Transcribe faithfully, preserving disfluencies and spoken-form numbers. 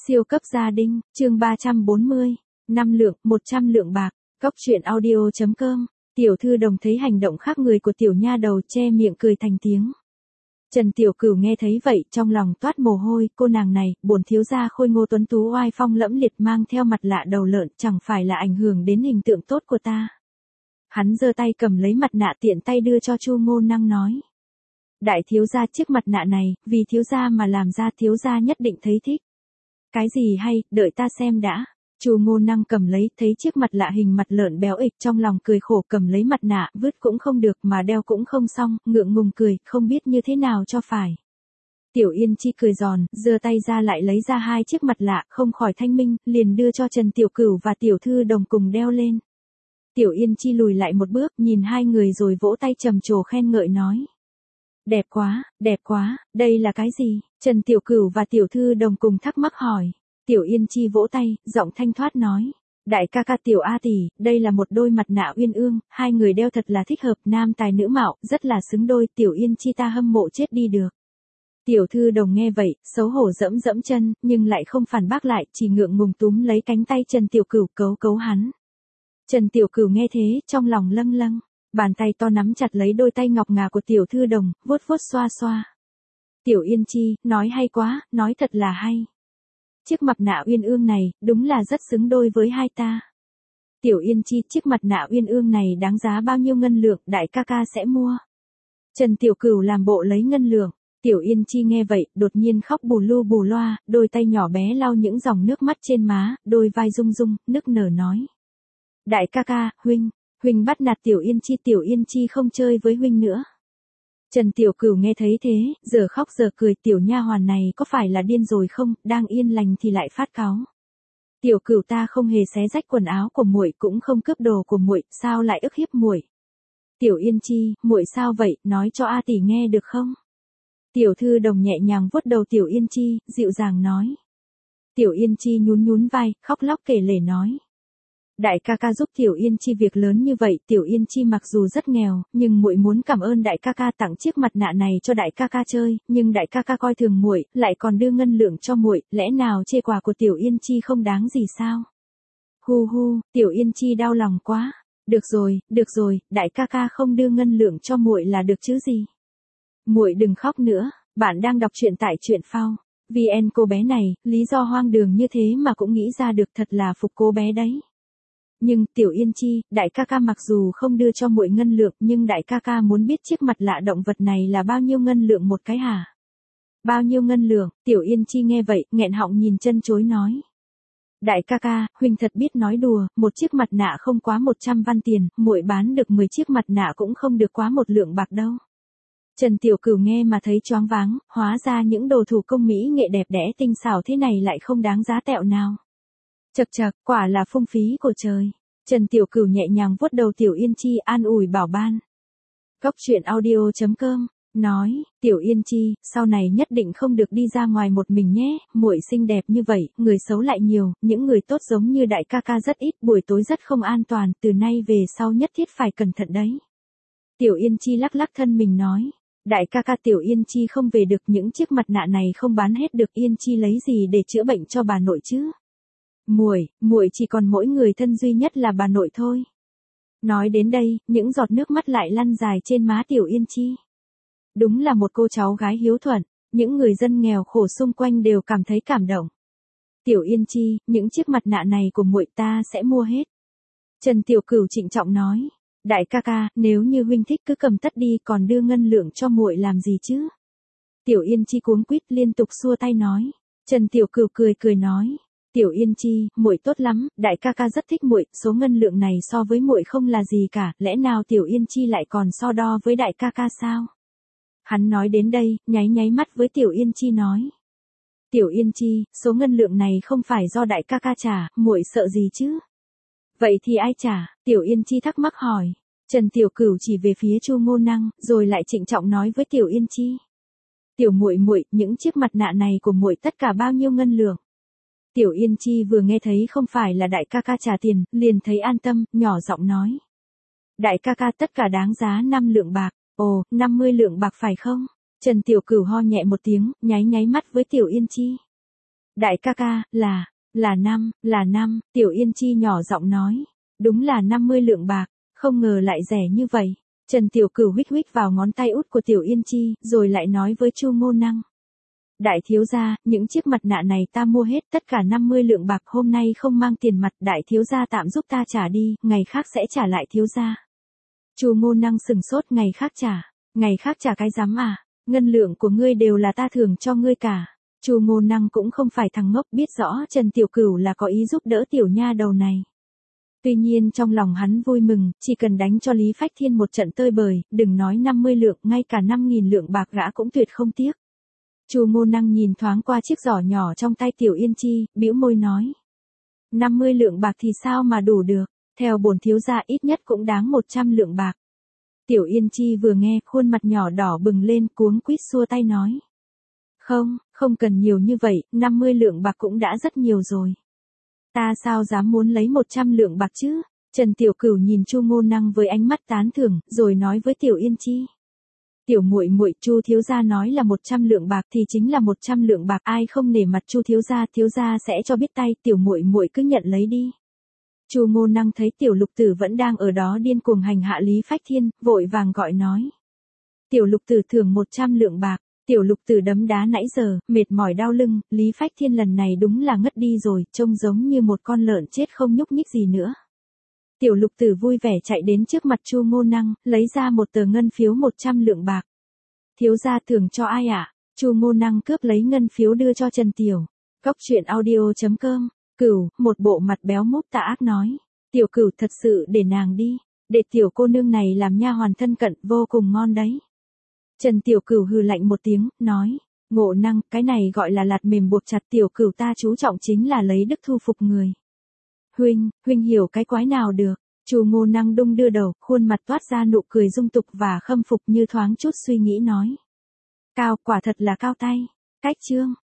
Siêu cấp gia đình, chương ba trăm bốn mươi, năm lượng, một trăm lượng bạc, Cóc truyện audio chấm com. Tiểu thư Đồng thấy hành động khác người của tiểu nha đầu, che miệng cười thành tiếng. Trần Tiểu Cửu nghe thấy vậy, trong lòng toát mồ hôi, cô nàng này, bổn thiếu gia khôi ngô tuấn tú oai phong lẫm liệt mang theo mặt lạ đầu lợn, chẳng phải là ảnh hưởng đến hình tượng tốt của ta. Hắn giơ tay cầm lấy mặt nạ tiện tay đưa cho Chu Ngô Năng nói. Đại thiếu gia, chiếc mặt nạ này, vì thiếu gia mà làm ra, thiếu gia nhất định thấy thích. Cái gì hay, đợi ta xem đã. Chu Ngô Năng cầm lấy, thấy chiếc mặt lạ hình mặt lợn béo ịch, trong lòng cười khổ, cầm lấy mặt nạ, vứt cũng không được mà đeo cũng không xong, ngượng ngùng cười, không biết như thế nào cho phải. Tiểu Yên Chi cười giòn, giơ tay ra lại lấy ra hai chiếc mặt lạ, không khỏi thanh minh, liền đưa cho Trần Tiểu Cửu và Tiểu Thư Đồng cùng đeo lên. Tiểu Yên Chi lùi lại một bước, nhìn hai người rồi vỗ tay trầm trồ khen ngợi nói. Đẹp quá, đẹp quá, đây là cái gì? Trần Tiểu Cửu và Tiểu Thư Đồng cùng thắc mắc hỏi. Tiểu Yên Chi vỗ tay, giọng thanh thoát nói. Đại ca ca Tiểu A tỷ, đây là một đôi mặt nạ uyên ương, hai người đeo thật là thích hợp, nam tài nữ mạo, rất là xứng đôi, Tiểu Yên Chi ta hâm mộ chết đi được. Tiểu Thư Đồng nghe vậy, xấu hổ dẫm dẫm chân, nhưng lại không phản bác lại, chỉ ngượng ngùng túm lấy cánh tay Trần Tiểu Cửu cấu cấu hắn. Trần Tiểu Cửu nghe thế, trong lòng lâng lâng, bàn tay to nắm chặt lấy đôi tay ngọc ngà của Tiểu Thư Đồng, vuốt vuốt xoa xoa. Tiểu Yên Chi, nói hay quá, nói thật là hay. Chiếc mặt nạ uyên ương này, đúng là rất xứng đôi với hai ta. Tiểu Yên Chi, chiếc mặt nạ uyên ương này đáng giá bao nhiêu ngân lượng, đại ca ca sẽ mua. Trần Tiểu Cửu làm bộ lấy ngân lượng. Tiểu Yên Chi nghe vậy, đột nhiên khóc bù lu bù loa, đôi tay nhỏ bé lau những dòng nước mắt trên má, đôi vai rung rung, nức nở nói. Đại ca ca, huynh, huynh bắt nạt Tiểu Yên Chi, Tiểu Yên Chi không chơi với huynh nữa. Trần Tiểu Cửu nghe thấy thế, giờ khóc giờ cười, tiểu nha hoàn này có phải là điên rồi không, đang yên lành thì lại phát cáu. Tiểu Cửu ta không hề xé rách quần áo của muội, cũng không cướp đồ của muội, sao lại ức hiếp muội? Tiểu Yên Chi, muội sao vậy, nói cho A tỷ nghe được không? Tiểu Thư Đồng nhẹ nhàng vuốt đầu Tiểu Yên Chi, dịu dàng nói. Tiểu Yên Chi nhún nhún vai, khóc lóc kể lể nói. Đại ca ca giúp Tiểu Yên Chi việc lớn như vậy, Tiểu Yên Chi mặc dù rất nghèo, nhưng muội muốn cảm ơn đại ca ca tặng chiếc mặt nạ này cho đại ca ca chơi, nhưng đại ca ca coi thường muội, lại còn đưa ngân lượng cho muội, lẽ nào chê quà của Tiểu Yên Chi không đáng gì sao? Hu hu, Tiểu Yên Chi đau lòng quá. Được rồi, được rồi, đại ca ca không đưa ngân lượng cho muội là được chứ gì? Muội đừng khóc nữa, bạn đang đọc truyện tại truyện phao. vê en cô bé này, lý do hoang đường như thế mà cũng nghĩ ra được, thật là phục cô bé đấy. Nhưng, Tiểu Yên Chi, đại ca ca mặc dù không đưa cho muội ngân lượng, nhưng đại ca ca muốn biết chiếc mặt lạ động vật này là bao nhiêu ngân lượng một cái hả? Bao nhiêu ngân lượng? Tiểu Yên Chi nghe vậy, nghẹn họng nhìn chân chối nói. Đại ca ca, huynh thật biết nói đùa, một chiếc mặt nạ không quá một trăm văn tiền, muội bán được mười chiếc mặt nạ cũng không được quá một lượng bạc đâu. Trần Tiểu Cửu nghe mà thấy choáng váng, hóa ra những đồ thủ công mỹ nghệ đẹp đẽ tinh xảo thế này lại không đáng giá tẹo nào. Chậc chậc, quả là phung phí của trời. Trần Tiểu Cửu nhẹ nhàng vuốt đầu Tiểu Yên Chi, an ủi bảo ban. Cóc truyện audio chấm com, nói, Tiểu Yên Chi, sau này nhất định không được đi ra ngoài một mình nhé, muội xinh đẹp như vậy, người xấu lại nhiều, những người tốt giống như đại ca ca rất ít, buổi tối rất không an toàn, từ nay về sau nhất thiết phải cẩn thận đấy. Tiểu Yên Chi lắc lắc thân mình nói. Đại ca ca, Tiểu Yên Chi không về được, những chiếc mặt nạ này không bán hết được, Yên Chi lấy gì để chữa bệnh cho bà nội chứ? Muội, muội chỉ còn mỗi người thân duy nhất là bà nội thôi. Nói đến đây, những giọt nước mắt lại lăn dài trên má Tiểu Yên Chi. Đúng là một cô cháu gái hiếu thuận, những người dân nghèo khổ xung quanh đều cảm thấy cảm động. Tiểu Yên Chi, những chiếc mặt nạ này của muội ta sẽ mua hết. Trần Tiểu Cửu trịnh trọng nói. Đại ca ca, nếu như huynh thích cứ cầm tất đi, còn đưa ngân lượng cho muội làm gì chứ? Tiểu Yên Chi cuống quýt liên tục xua tay nói. Trần Tiểu Cửu cười cười nói. Tiểu Yên Chi, muội tốt lắm, đại ca ca rất thích muội, số ngân lượng này so với muội không là gì cả, lẽ nào Tiểu Yên Chi lại còn so đo với đại ca ca sao? Hắn nói đến đây, nháy nháy mắt với Tiểu Yên Chi nói. Tiểu Yên Chi, số ngân lượng này không phải do đại ca ca trả, muội sợ gì chứ? Vậy thì ai trả? Tiểu Yên Chi thắc mắc hỏi. Trần Tiểu Cửu chỉ về phía Chu Ngô Năng, rồi lại trịnh trọng nói với Tiểu Yên Chi. Tiểu muội muội, những chiếc mặt nạ này của muội tất cả bao nhiêu ngân lượng? Tiểu Yên Chi vừa nghe thấy không phải là đại ca ca trả tiền, liền thấy an tâm, nhỏ giọng nói. Đại ca ca tất cả đáng giá năm lượng bạc. Ồ, năm mươi lượng bạc phải không? Trần Tiểu Cửu ho nhẹ một tiếng, nháy nháy mắt với Tiểu Yên Chi. Đại ca ca, là, là năm, là năm, Tiểu Yên Chi nhỏ giọng nói. Đúng là năm mươi lượng bạc, không ngờ lại rẻ như vậy. Trần Tiểu Cửu huých huých vào ngón tay út của Tiểu Yên Chi, rồi lại nói với Chu Ngô Năng. Đại thiếu gia, những chiếc mặt nạ này ta mua hết tất cả năm mươi lượng bạc, hôm nay không mang tiền mặt, đại thiếu gia tạm giúp ta trả đi, ngày khác sẽ trả lại thiếu gia. Chu Ngô Năng sừng sốt, ngày khác trả, ngày khác trả cái rắm à, ngân lượng của ngươi đều là ta thưởng cho ngươi cả. Chu Ngô Năng cũng không phải thằng ngốc, biết rõ Trần Tiểu Cửu là có ý giúp đỡ tiểu nha đầu này. Tuy nhiên trong lòng hắn vui mừng, chỉ cần đánh cho Lý Phách Thiên một trận tơi bời, đừng nói năm mươi lượng, ngay cả năm nghìn lượng bạc gã cũng tuyệt không tiếc. Chu Ngô Năng nhìn thoáng qua chiếc giỏ nhỏ trong tay Tiểu Yên Chi, bĩu môi nói. năm mươi lượng bạc thì sao mà đủ được, theo bổn thiếu gia ít nhất cũng đáng một trăm lượng bạc. Tiểu Yên Chi vừa nghe, khuôn mặt nhỏ đỏ bừng lên, cuống quýt xua tay nói. Không, không cần nhiều như vậy, năm mươi lượng bạc cũng đã rất nhiều rồi. Ta sao dám muốn lấy một trăm lượng bạc chứ? Trần Tiểu Cửu nhìn Chu Ngô Năng với ánh mắt tán thưởng, rồi nói với Tiểu Yên Chi. Tiểu muội muội, Chu thiếu gia nói là một trăm lượng bạc thì chính là một trăm lượng bạc, ai không nể mặt Chu thiếu gia, thiếu gia sẽ cho biết tay, tiểu muội muội cứ nhận lấy đi. Chu Ngô Năng thấy Tiểu Lục Tử vẫn đang ở đó điên cuồng hành hạ Lý Phách Thiên, vội vàng gọi nói. Tiểu Lục Tử thưởng một trăm lượng bạc. Tiểu Lục Tử đấm đá nãy giờ, mệt mỏi đau lưng, Lý Phách Thiên lần này đúng là ngất đi rồi, trông giống như một con lợn chết không nhúc nhích gì nữa. Tiểu Lục Tử vui vẻ chạy đến trước mặt Chu Ngô Năng, lấy ra một tờ ngân phiếu một trăm lượng bạc. Thiếu gia thưởng cho ai ạ? À? Chu Ngô Năng cướp lấy ngân phiếu đưa cho Trần Tiểu. Cóc truyện audio chấm com. Cửu, một bộ mặt béo múp tà ác nói. Tiểu Cửu thật sự để nàng đi, để tiểu cô nương này làm nha hoàn thân cận, vô cùng ngon đấy. Trần Tiểu Cửu hừ lạnh một tiếng, nói. Ngộ Năng, cái này gọi là lạt mềm buộc chặt, Tiểu Cửu ta chú trọng chính là lấy đức thu phục người. Huynh, huynh hiểu cái quái nào được. Chu Ngô Năng đung đưa đầu, khuôn mặt toát ra nụ cười dung tục và khâm phục, như thoáng chút suy nghĩ nói. Cao, quả thật là cao tay. Cách chương.